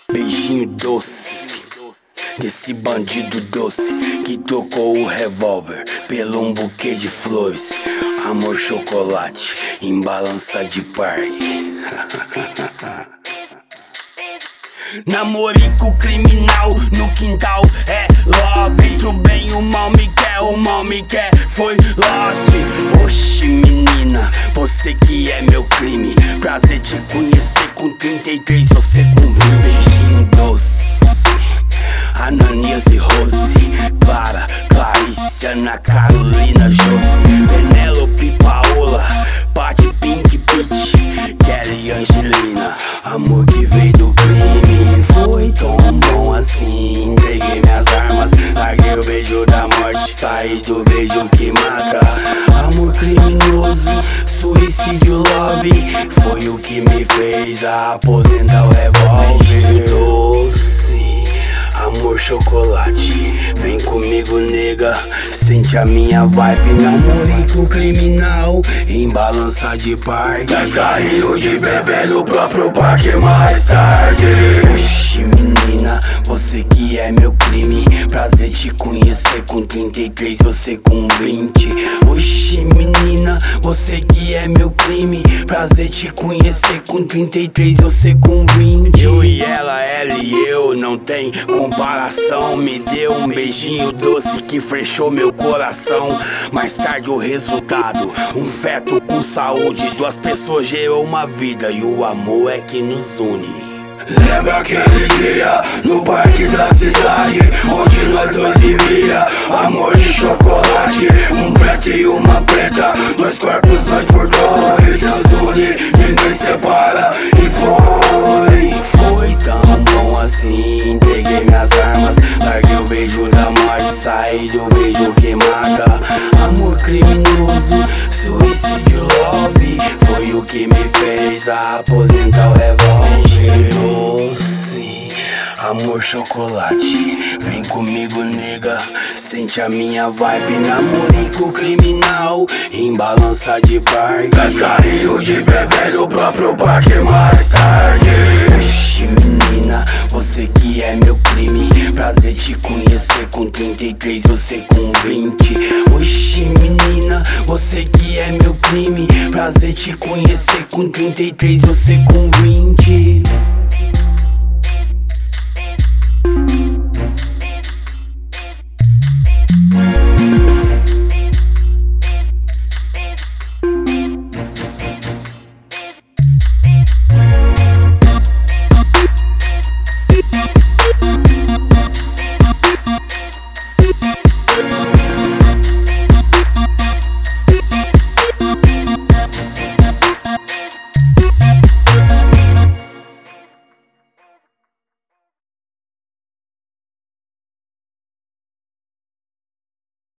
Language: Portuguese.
Beijinho doce desse bandido doce que trocou o revólver pelo um buquê de flores. Amor chocolate em balança de parque. Namorico criminal no quintal é love. Entre o bem e o mal me quer, foi lost. Oxi menina, você que é meu crime. Prazer te conhecer com 33, você com 20. Beijinho doce, Ananias e Rose, Clara, Clarice, Ana Carolina, Josi, Penélope, Paola, Paty, Pink, Pete, Kelly, Angelina. Amor que veio do crime, foi tão bom assim. Entreguei minhas armas, larguei o beijo da morte, saí do beijo que mata. Amor criminoso, suicídio lobby, foi o que me fez aposentar o revólver. Doce, amor chocolate, vem comigo nega, sente a minha vibe. Namorico criminal em balança de parque, gás carrinho de bebê no próprio parque mais tarde. Oxi menina, você que é meu crime. Prazer te conhecer com 33, você com 20. Oxi menina, você que é meu crime. Prazer te conhecer com 33, você com 20. Eu e ela e eu, não tem comparação. Me deu um beijinho doce que fechou meu coração. Mais tarde o resultado, um feto com saúde. Duas pessoas gerou uma vida e o amor é que nos une. Lembra aquele dia no parque da cidade, onde nós dois vivia amor de chocolate. Um preto e uma preta, dois corpos, dois por dois. Deus une, ninguém separa. E foi tão bom assim. Entreguei minhas armas, larguei o beijo da morte, saí do beijo que mata. Amor criminoso, suicídio love, foi o que me fez aposentar o revólver. Doce, amor chocolate, vem comigo nega, sente a minha vibe. Namorico criminal em balança de parque, gás carrinho de bebê no próprio parque mais tarde. Oxi menina, você que é meu crime. Prazer te conhecer com 33, você com 20. Oxi menina, você que é meu crime. Prazer te conhecer com 33, você com 20.